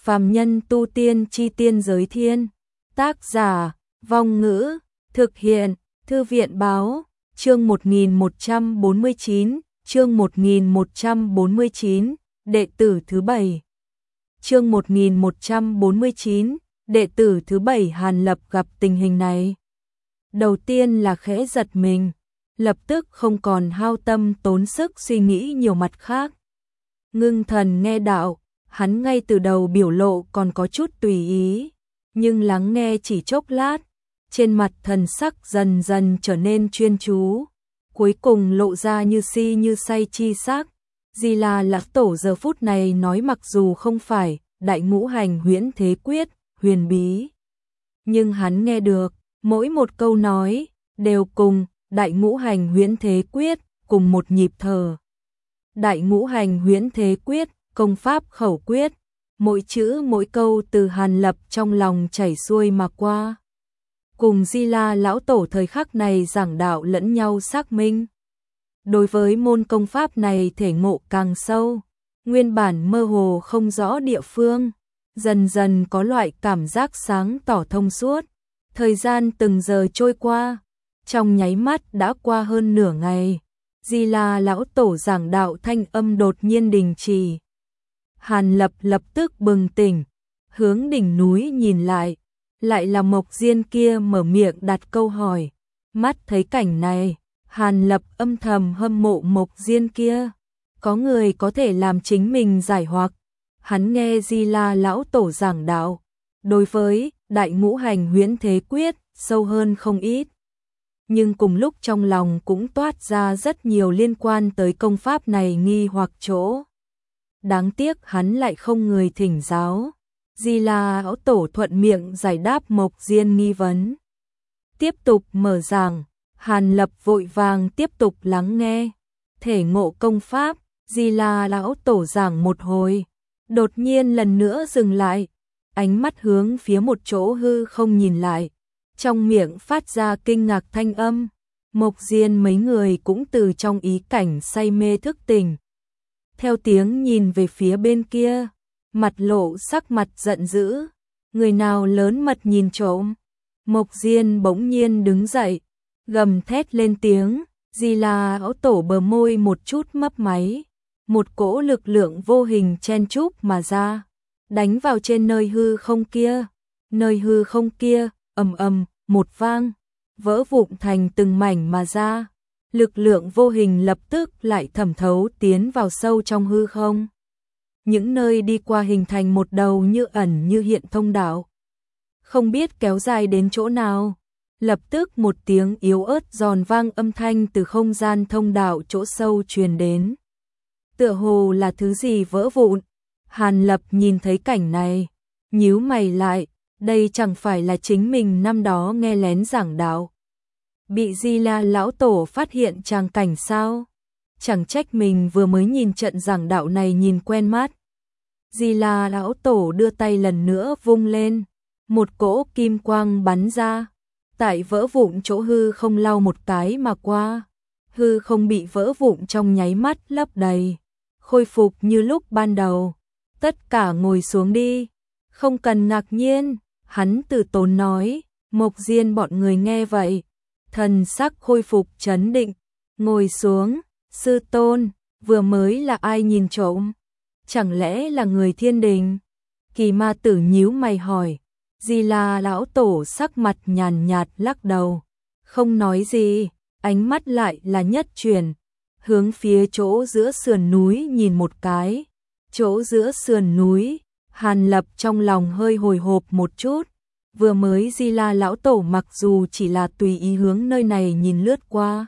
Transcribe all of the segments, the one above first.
Phàm nhân tu tiên chi tiên giới thiên. Tác giả, Vong Ngữ, thực hiện, Thư viện Báo, chương 1149, chương 1149, đệ tử thứ 7. Chương 1149, đệ tử thứ 7 Hàn Lập gặp tình hình này. Đầu tiên là khẽ giật mình, lập tức không còn hao tâm tốn sức suy nghĩ nhiều mặt khác. Ngưng thần nghe đạo, hắn ngay từ đầu biểu lộ còn có chút tùy ý, nhưng lắng nghe chỉ chốc lát, trên mặt thần sắc dần dần trở nên chuyên chú, cuối cùng lộ ra như si như say chi sắc. Di La Lão Tổ giờ phút này nói mặc dù không phải Đại Ngũ Hành Huyễn Thế Quyết, huyền bí, nhưng hắn nghe được, mỗi một câu nói đều cùng Đại Ngũ Hành Huyễn Thế Quyết cùng một nhịp thở. Đại Ngũ Hành Huyễn Thế Quyết, công pháp khẩu quyết, mỗi chữ mỗi câu từ Hàn Lập trong lòng chảy xuôi mà qua. Cùng Di La Lão Tổ thời khắc này giảng đạo lẫn nhau xác minh. Đối với môn công pháp này thể ngộ càng sâu, nguyên bản mơ hồ không rõ địa phương, dần dần có loại cảm giác sáng tỏ thông suốt. Thời gian từng giờ trôi qua, trong nháy mắt đã qua hơn nửa ngày. Di La Lão Tổ giảng đạo thanh âm đột nhiên đình chỉ. Hàn Lập lập tức bừng tỉnh, hướng đỉnh núi nhìn lại là Mộc Diên kia mở miệng đặt câu hỏi. Mắt thấy cảnh này, Hàn Lập âm thầm hâm mộ Mộc Diên kia, có người có thể làm chính mình giải hoặc. Hắn nghe Di La Lão Tổ giảng đạo, đối với Đại Ngũ Hành Huyễn Thế Quyết sâu hơn không ít, nhưng cùng lúc trong lòng cũng toát ra rất nhiều liên quan tới công pháp này nghi hoặc chỗ. Đáng tiếc hắn lại không người thỉnh giáo. Di La Lão Tổ thuận miệng giải đáp Mộc Diên nghi vấn. Tiếp tục mở giảng, Hàn Lập vội vàng tiếp tục lắng nghe. Thể ngộ công pháp, Di La Lão Tổ giảng một hồi, đột nhiên lần nữa dừng lại, ánh mắt hướng phía một chỗ hư không nhìn lại, trong miệng phát ra kinh ngạc thanh âm. Mộc Diên mấy người cũng từ trong ý cảnh say mê thức tỉnh. Theo tiếng nhìn về phía bên kia, mặt lộ sắc mặt giận dữ, người nào lớn mật nhìn trộm. Mộc Diên bỗng nhiên đứng dậy, gầm thét lên tiếng. Di La Lão Tổ bờ môi một chút mấp máy, một cỗ lực lượng vô hình chen chúc mà ra, đánh vào trên nơi hư không kia. Nơi hư không kia, ầm ầm, một vang, vỡ vụn thành từng mảnh mà ra. Lực lượng vô hình lập tức lại thẩm thấu tiến vào sâu trong hư không. Những nơi đi qua hình thành một đầu như ẩn như hiện thông đạo. Không biết kéo dài đến chỗ nào. Lập tức một tiếng yếu ớt giòn vang âm thanh từ không gian thông đạo chỗ sâu truyền đến. Tựa hồ là thứ gì vỡ vụn. Hàn Lập nhìn thấy cảnh này, nhíu mày lại, đây chẳng phải là chính mình năm đó nghe lén giảng đạo. Bị Di La Lão Tổ phát hiện tràng cảnh sao? Chẳng trách mình vừa mới nhìn trận giảng đạo này nhìn quen mắt. Di La Lão Tổ đưa tay lần nữa vung lên, một cỗ kim quang bắn ra, tại vỡ vụn chỗ hư không lau một cái mà qua. Hư không bị vỡ vụn trong nháy mắt lấp đầy, khôi phục như lúc ban đầu. Tất cả ngồi xuống đi, không cần ngạc nhiên, hắn từ tốn nói. Mộc Diên bọn người nghe vậy, thần sắc khôi phục trấn định, ngồi xuống. Sư tôn, vừa mới là ai nhìn trộm? Chẳng lẽ là người thiên đình? Kỳ Ma Tử nhíu mày hỏi. Di La Lão Tổ sắc mặt nhàn nhạt lắc đầu, không nói gì, ánh mắt lại là nhất chuyển, hướng phía chỗ giữa sườn núi nhìn một cái. Chỗ giữa sườn núi, Hàn Lập trong lòng hơi hồi hộp một chút. Vừa mới Di La Lão Tổ mặc dù chỉ là tùy ý hướng nơi này nhìn lướt qua,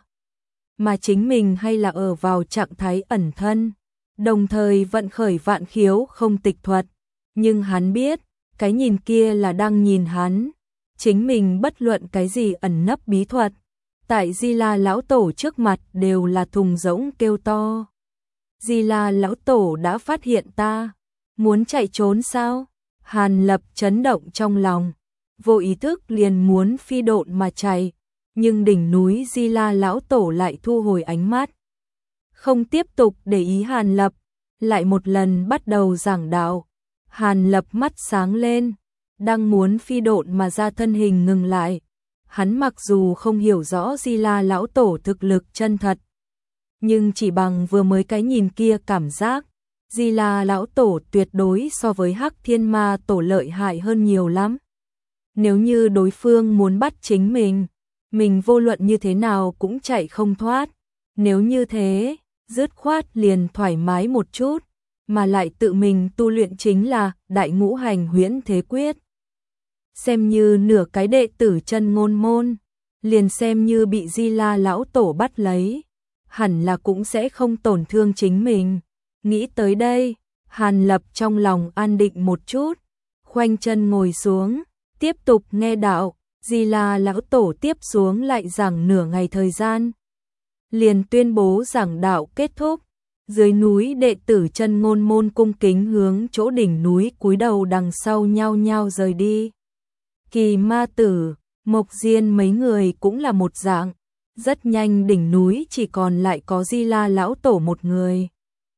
mà chính mình hay là ở vào trạng thái ẩn thân, đồng thời vận khởi vạn khiếu không tịch thuật, nhưng hắn biết, cái nhìn kia là đang nhìn hắn. Chính mình bất luận cái gì ẩn nấp bí thuật, tại Di La Lão Tổ trước mặt đều là thùng rỗng kêu to. Di La Lão Tổ đã phát hiện ta, muốn chạy trốn sao? Hàn Lập chấn động trong lòng, vô ý thức liền muốn phi độn mà chạy, nhưng đỉnh núi Di La Lão Tổ lại thu hồi ánh mắt, không tiếp tục để ý Hàn Lập, lại một lần bắt đầu giảng đạo. Hàn Lập mắt sáng lên, đang muốn phi độn mà ra thân hình ngừng lại. Hắn mặc dù không hiểu rõ Di La lão tổ thực lực chân thật, nhưng chỉ bằng vừa mới cái nhìn kia cảm giác, Di La lão tổ tuyệt đối so với Hắc Thiên Ma tổ lợi hại hơn nhiều lắm. Nếu như đối phương muốn bắt chính mình vô luận như thế nào cũng chạy không thoát. Nếu như thế, dứt khoát liền thoải mái một chút, mà lại tự mình tu luyện chính là Đại Ngũ Hành Huyễn Thế Quyết. Xem như nửa cái đệ tử chân ngôn môn, liền xem như bị Di La lão tổ bắt lấy, hẳn là cũng sẽ không tổn thương chính mình. Nghĩ tới đây, Hàn Lập trong lòng an định một chút, khoanh chân ngồi xuống, tiếp tục nghe đạo. Di La lão tổ tiếp xuống lại giảng nửa ngày thời gian, liền tuyên bố giảng đạo kết thúc. Dưới núi đệ tử chân ngôn môn cung kính hướng chỗ đỉnh núi cúi đầu, đằng sau nhao nhao rời đi. Kỳ Ma Tử, Mộc Diên mấy người cũng là một dạng. Rất nhanh đỉnh núi chỉ còn lại có Di La lão tổ một người.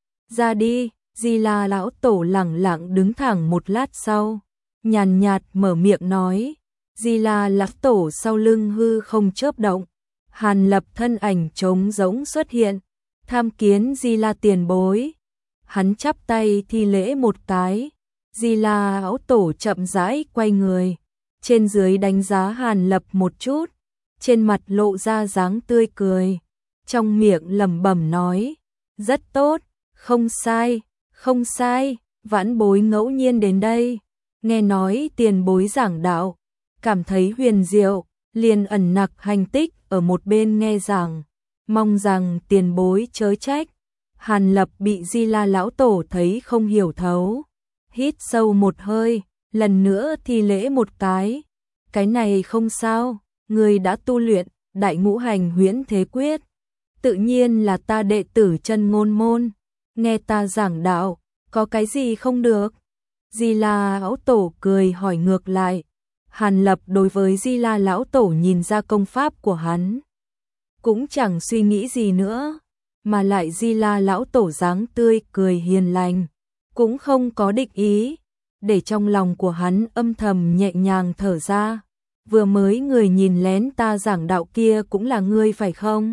Ra đi. Di La lão tổ lẳng lặng đứng thẳng một lát sau, nhàn nhạt mở miệng nói. Di La lão tổ sau lưng hư không chớp động, Hàn Lập thân ảnh trống rỗng xuất hiện, tham kiến Di La tiền bối. Hắn chắp tay thi lễ một cái. Di La lão tổ chậm rãi quay người, trên dưới đánh giá Hàn Lập một chút, trên mặt lộ ra dáng tươi cười, trong miệng lẩm bẩm nói: rất tốt, không sai, không sai. Vãn bối ngẫu nhiên đến đây, nghe nói tiền bối giảng đạo, cảm thấy huyền diệu, liền ẩn nặc hành tích ở một bên nghe giảng, mong rằng tiền bối chớ trách. Hàn Lập bị Di La lão tổ thấy không hiểu thấu, hít sâu một hơi, lần nữa thi lễ một cái. Cái này không sao, người đã tu luyện Đại Ngũ Hành Huyễn Thế Quyết, tự nhiên là ta đệ tử chân ngôn môn, nghe ta giảng đạo, có cái gì không được? Di La lão tổ cười hỏi ngược lại. Hàn Lập đối với Di La lão tổ nhìn ra công pháp của hắn, cũng chẳng suy nghĩ gì nữa, mà lại Di La lão tổ dáng tươi cười hiền lành, cũng không có địch ý, để trong lòng của hắn âm thầm nhẹ nhàng thở ra. Vừa mới người nhìn lén ta giảng đạo kia cũng là ngươi phải không?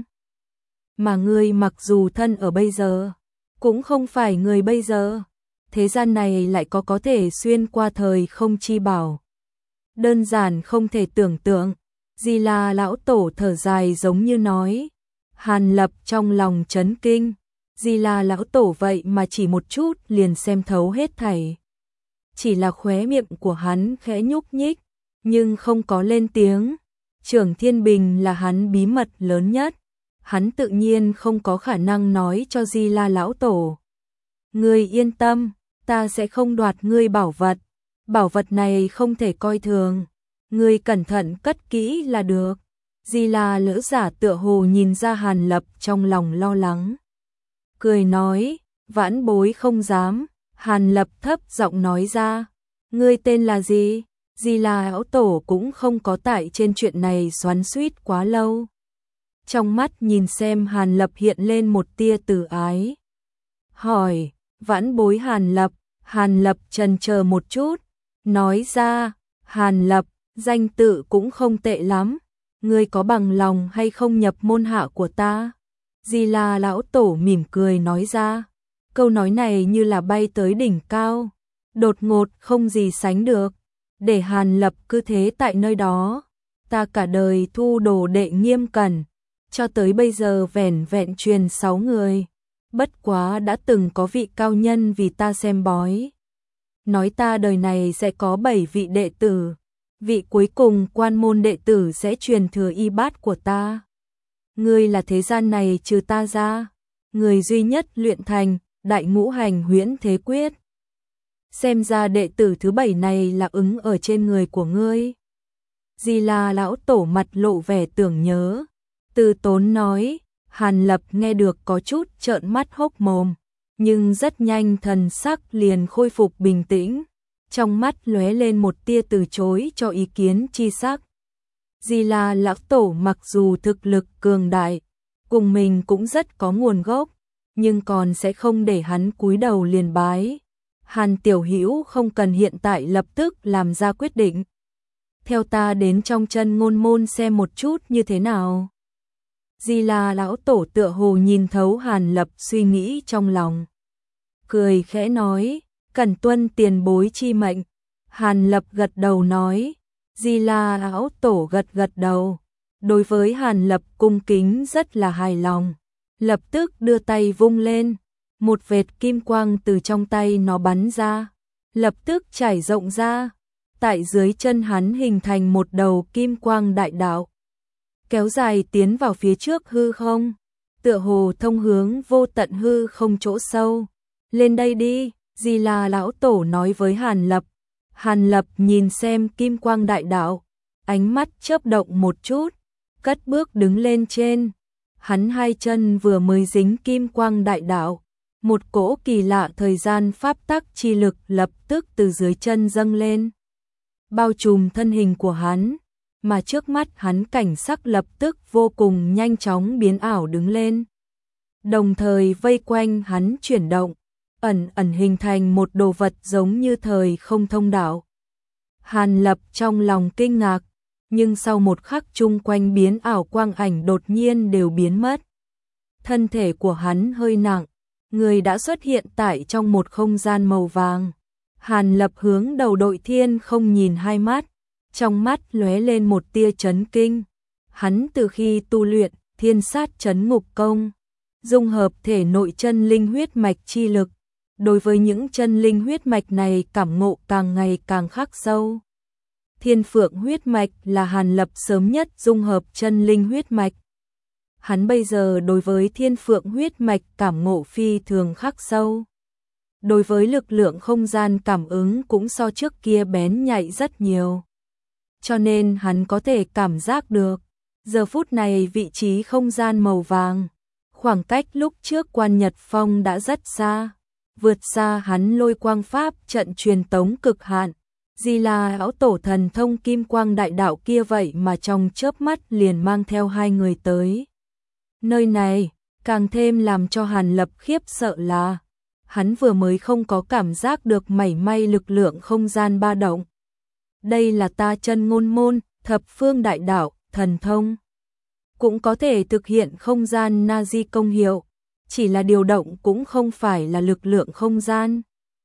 Mà ngươi mặc dù thân ở bây giờ, cũng không phải người bây giờ. Thế gian này lại có thể xuyên qua thời không chi bảo, đơn giản không thể tưởng tượng. Di La lão tổ thở dài giống như nói. Hàn Lập trong lòng chấn kinh, Di La lão tổ vậy mà chỉ một chút liền xem thấu hết thảy. Chỉ là khóe miệng của hắn khẽ nhúc nhích, nhưng không có lên tiếng. Trưởng Thiên Bình là hắn bí mật lớn nhất, hắn tự nhiên không có khả năng nói cho Di La lão tổ. Ngươi yên tâm, ta sẽ không đoạt ngươi bảo vật, bảo vật này không thể coi thường, ngươi cẩn thận cất kỹ là được. Di La lỡ giả tựa hồ nhìn ra Hàn Lập trong lòng lo lắng, cười nói, vãn bối không dám. Hàn Lập thấp giọng nói ra, ngươi tên là gì? Di La lão tổ cũng không có tại trên chuyện này xoắn xuýt quá lâu, trong mắt nhìn xem Hàn Lập hiện lên một tia từ ái, hỏi, vãn bối Hàn Lập. Hàn Lập chần chờ một chút, nói ra, Hàn Lập, danh tự cũng không tệ lắm, ngươi có bằng lòng hay không nhập môn hạ của ta? Di La lão tổ mỉm cười nói ra, câu nói này như là bay tới đỉnh cao, đột ngột không gì sánh được, để Hàn Lập cứ thế tại nơi đó. Ta cả đời thu đồ đệ nghiêm cẩn, cho tới bây giờ vẻn vẹn truyền 6 người, bất quá đã từng có vị cao nhân vì ta xem bói, nói ta đời này sẽ có 7 vị đệ tử, vị cuối cùng quan môn đệ tử sẽ truyền thừa y bát của ta. Ngươi là thế gian này trừ ta ra, người duy nhất luyện thành Đại Ngũ Hành Huyễn Thế Quyết. Xem ra đệ tử thứ 7 này là ứng ở trên người của ngươi. Di La lão tổ mặt lộ vẻ tưởng nhớ, từ tốn nói. Hàn Lập nghe được có chút trợn mắt hốc mồm, nhưng rất nhanh thần sắc liền khôi phục bình tĩnh, trong mắt lóe lên một tia từ chối cho ý kiến chi sắc. Di La lão tổ mặc dù thực lực cường đại, cùng mình cũng rất có nguồn gốc, nhưng còn sẽ không để hắn cúi đầu liền bái. Hàn Tiểu Hữu không cần hiện tại lập tức làm ra quyết định. Theo ta đến trong chân ngôn môn xem một chút như thế nào. Di La lão tổ tựa hồ nhìn thấu Hàn Lập suy nghĩ trong lòng. Cười khẽ nói, cần tuân tiền bối chi mệnh. Hàn Lập gật đầu nói, Di La lão tổ gật gật đầu. Đối với Hàn Lập cung kính rất là hài lòng. Lập tức đưa tay vung lên. Một vệt kim quang từ trong tay nó bắn ra. Lập tức trải rộng ra. Tại dưới chân hắn hình thành một đầu kim quang đại đạo. Kéo dài tiến vào phía trước hư không. Tựa hồ thông hướng vô tận hư không chỗ sâu. Lên đây đi, Di La lão tổ nói với Hàn Lập. Hàn Lập nhìn xem kim quang đại đạo. Ánh mắt chớp động một chút. Cất bước đứng lên trên. Hắn hai chân vừa mới dính kim quang đại đạo. Một cỗ kỳ lạ thời gian pháp tắc chi lực lập tức từ dưới chân dâng lên. Bao trùm thân hình của hắn. Mà trước mắt hắn cảnh sắc lập tức vô cùng nhanh chóng biến ảo đứng lên. Đồng thời vây quanh hắn chuyển động. Ẩn ẩn hình thành một đồ vật giống như thời không thông đạo. Hàn Lập trong lòng kinh ngạc. Nhưng sau một khắc chung quanh biến ảo quang ảnh đột nhiên đều biến mất. Thân thể của hắn hơi nặng, người đã xuất hiện tại trong một không gian màu vàng. Hàn Lập hướng đầu đội thiên không nhìn hai mắt, trong mắt lóe lên một tia chấn kinh. Hắn từ khi tu luyện Thiên Sát Chấn Ngục Công, dung hợp thể nội chân linh huyết mạch chi lực, đối với những chân linh huyết mạch này cảm ngộ càng ngày càng khắc sâu. Thiên Phượng huyết mạch là Hàn Lập sớm nhất dung hợp chân linh huyết mạch. Hắn bây giờ đối với Thiên Phượng huyết mạch cảm ngộ phi thường khắc sâu. Đối với lực lượng không gian cảm ứng cũng so trước kia bén nhạy rất nhiều. Cho nên hắn có thể cảm giác được, giờ phút này vị trí không gian màu vàng, khoảng cách lúc trước Quan Nhật Phong đã rất xa, vượt xa hắn lôi quang pháp trận truyền tống cực hạn. Di La lão tổ thần thông kim quang đại đạo kia vậy mà trong chớp mắt liền mang theo hai người tới. Nơi này, càng thêm làm cho Hàn Lập khiếp sợ là, hắn vừa mới không có cảm giác được mảy may lực lượng không gian ba động. Đây là ta chân ngôn môn, thập phương đại đạo, thần thông. Cũng có thể thực hiện không gian Nazi công hiệu, chỉ là điều động cũng không phải là lực lượng không gian,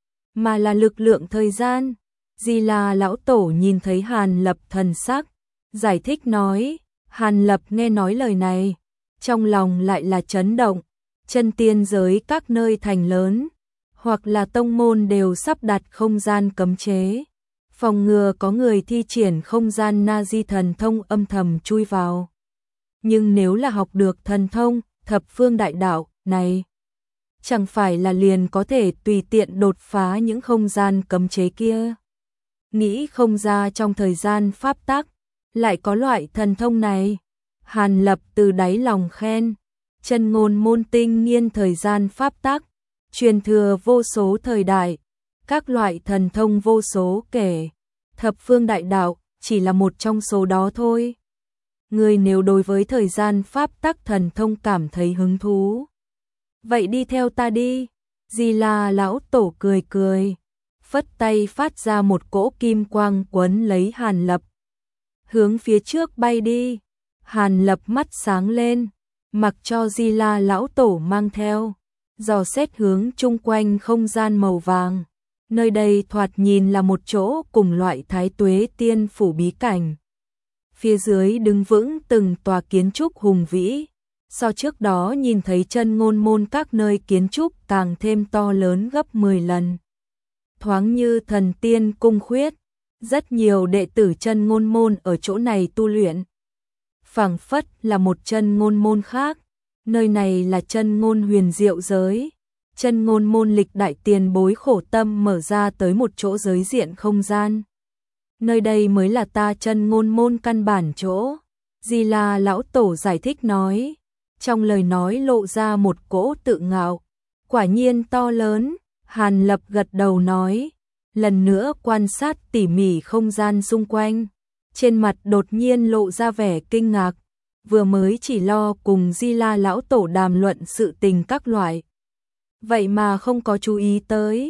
mà là lực lượng thời gian. Di La lão tổ nhìn thấy Hàn Lập thần sắc, giải thích nói, Hàn Lập nghe nói lời này, trong lòng lại là chấn động, chân tiên giới các nơi thành lớn, hoặc là tông môn đều sắp đặt không gian cấm chế, phòng ngừa có người thi triển không gian Nazi thần thông âm thầm chui vào. Nhưng nếu là học được thần thông, thập phương đại đạo này, chẳng phải là liền có thể tùy tiện đột phá những không gian cấm chế kia. Nghĩ không ra trong thời gian pháp tắc, lại có loại thần thông này. Hàn Lập từ đáy lòng khen, chân ngôn môn tinh nghiên thời gian pháp tắc, truyền thừa vô số thời đại, các loại thần thông vô số kể, thập phương đại đạo chỉ là một trong số đó thôi. Người nếu đối với thời gian pháp tắc thần thông cảm thấy hứng thú, vậy đi theo ta đi. Di La lão tổ cười cười, phất tay phát ra một cỗ kim quang quấn lấy Hàn Lập. Hướng phía trước bay đi. Hàn Lập mắt sáng lên, mặc cho Di La lão tổ mang theo, dò xét hướng chung quanh không gian màu vàng. Nơi đây thoạt nhìn là một chỗ cùng loại Thái Tuế Tiên phủ bí cảnh. Phía dưới đứng vững từng tòa kiến trúc hùng vĩ, so trước đó nhìn thấy chân ngôn môn các nơi kiến trúc càng thêm to lớn gấp 10 lần. Thoáng như thần tiên cung khuyết, rất nhiều đệ tử chân ngôn môn ở chỗ này tu luyện. Phảng phất là một chân ngôn môn khác, nơi này là chân ngôn huyền diệu giới. Chân ngôn môn lịch đại tiền bối khổ tâm mở ra tới một chỗ giới diện không gian. Nơi đây mới là ta chân ngôn môn căn bản chỗ. Di La lão tổ giải thích nói, trong lời nói lộ ra một cỗ tự ngạo. Quả nhiên to lớn. Hàn Lập gật đầu nói, lần nữa quan sát tỉ mỉ không gian xung quanh, trên mặt đột nhiên lộ ra vẻ kinh ngạc, vừa mới chỉ lo cùng Di La lão tổ đàm luận sự tình các loại, vậy mà không có chú ý tới,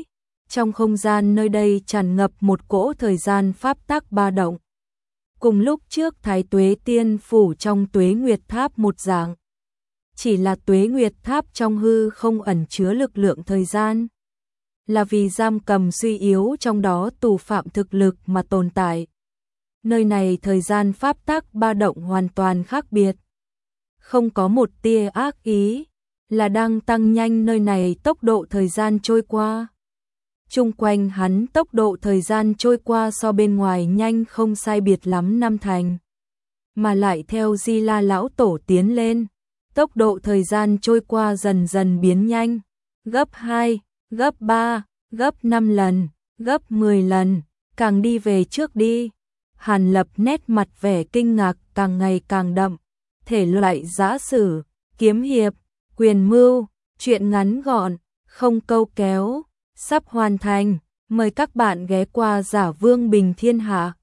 Trong không gian nơi đây tràn ngập một cỗ thời gian pháp tắc ba động. Cùng lúc trước Thái Tuế Tiên Phủ trong Tuế Nguyệt Tháp một dạng. Chỉ là Tuế Nguyệt Tháp trong hư không ẩn chứa lực lượng thời gian. Là vì giam cầm suy yếu trong đó tù phạm thực lực mà tồn tại. Nơi này thời gian pháp tắc ba động hoàn toàn khác biệt. Không có một tia ác ý, là đang tăng nhanh nơi này tốc độ thời gian trôi qua. Chung quanh hắn tốc độ thời gian trôi qua so bên ngoài nhanh không sai biệt lắm năm thành. Mà lại theo Di La Lão Tổ tiến lên, tốc độ thời gian trôi qua dần dần biến nhanh. Gấp 2, gấp 3, gấp 5 lần, gấp 10 lần, càng đi về trước đi. Hàn Lập nét mặt vẻ kinh ngạc càng ngày càng đậm. Thể loại giã sử, kiếm hiệp, quyền mưu, truyện ngắn gọn, không câu kéo, sắp hoàn thành. Mời các bạn ghé qua Giả Vương Bình Thiên Hạ.